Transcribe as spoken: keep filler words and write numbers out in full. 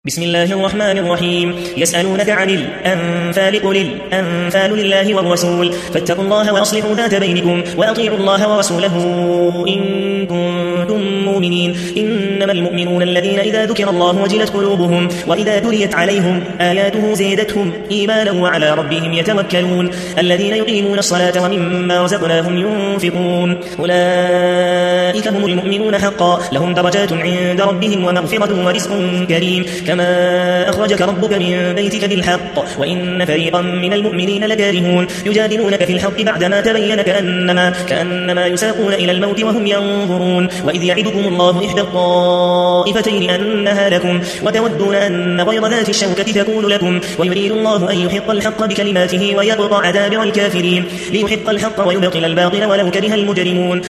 بسم الله الرحمن الرحيم يسألونك عن الأنفال قل الأنفال لله والرسول فاتقوا الله وأصلحوا ذات بينكم وأطيعوا الله ورسوله إن كنتم مؤمنين إنما المؤمنون الذين إذا ذكر الله وجلت قلوبهم وإذا تليت عليهم آياته زيدتهم إيمانا وعلى ربهم يتوكلون الذين يقيمون الصلاة ومما رزقناهم ينفقون أولئك هم المؤمنون حقا لهم درجات عند ربهم ومغفرة ورزق كريم كما أخرجك ربك من بيتك بالحق وإن فريقا من المؤمنين لكارهون يجادلونك في الحق بعدما تبين كأنما, كأنما يساقون إلى الموت وهم ينظرون وإذ يعدكم الله إحدى الطائفتين أنها لكم وتودون أن غير ذات الشوكة تكون لكم ويريد الله أن يحق الحق بكلماته ويقطع دابر الكافرين ليحق الحق ويبطل الباطل ولو كره المجرمون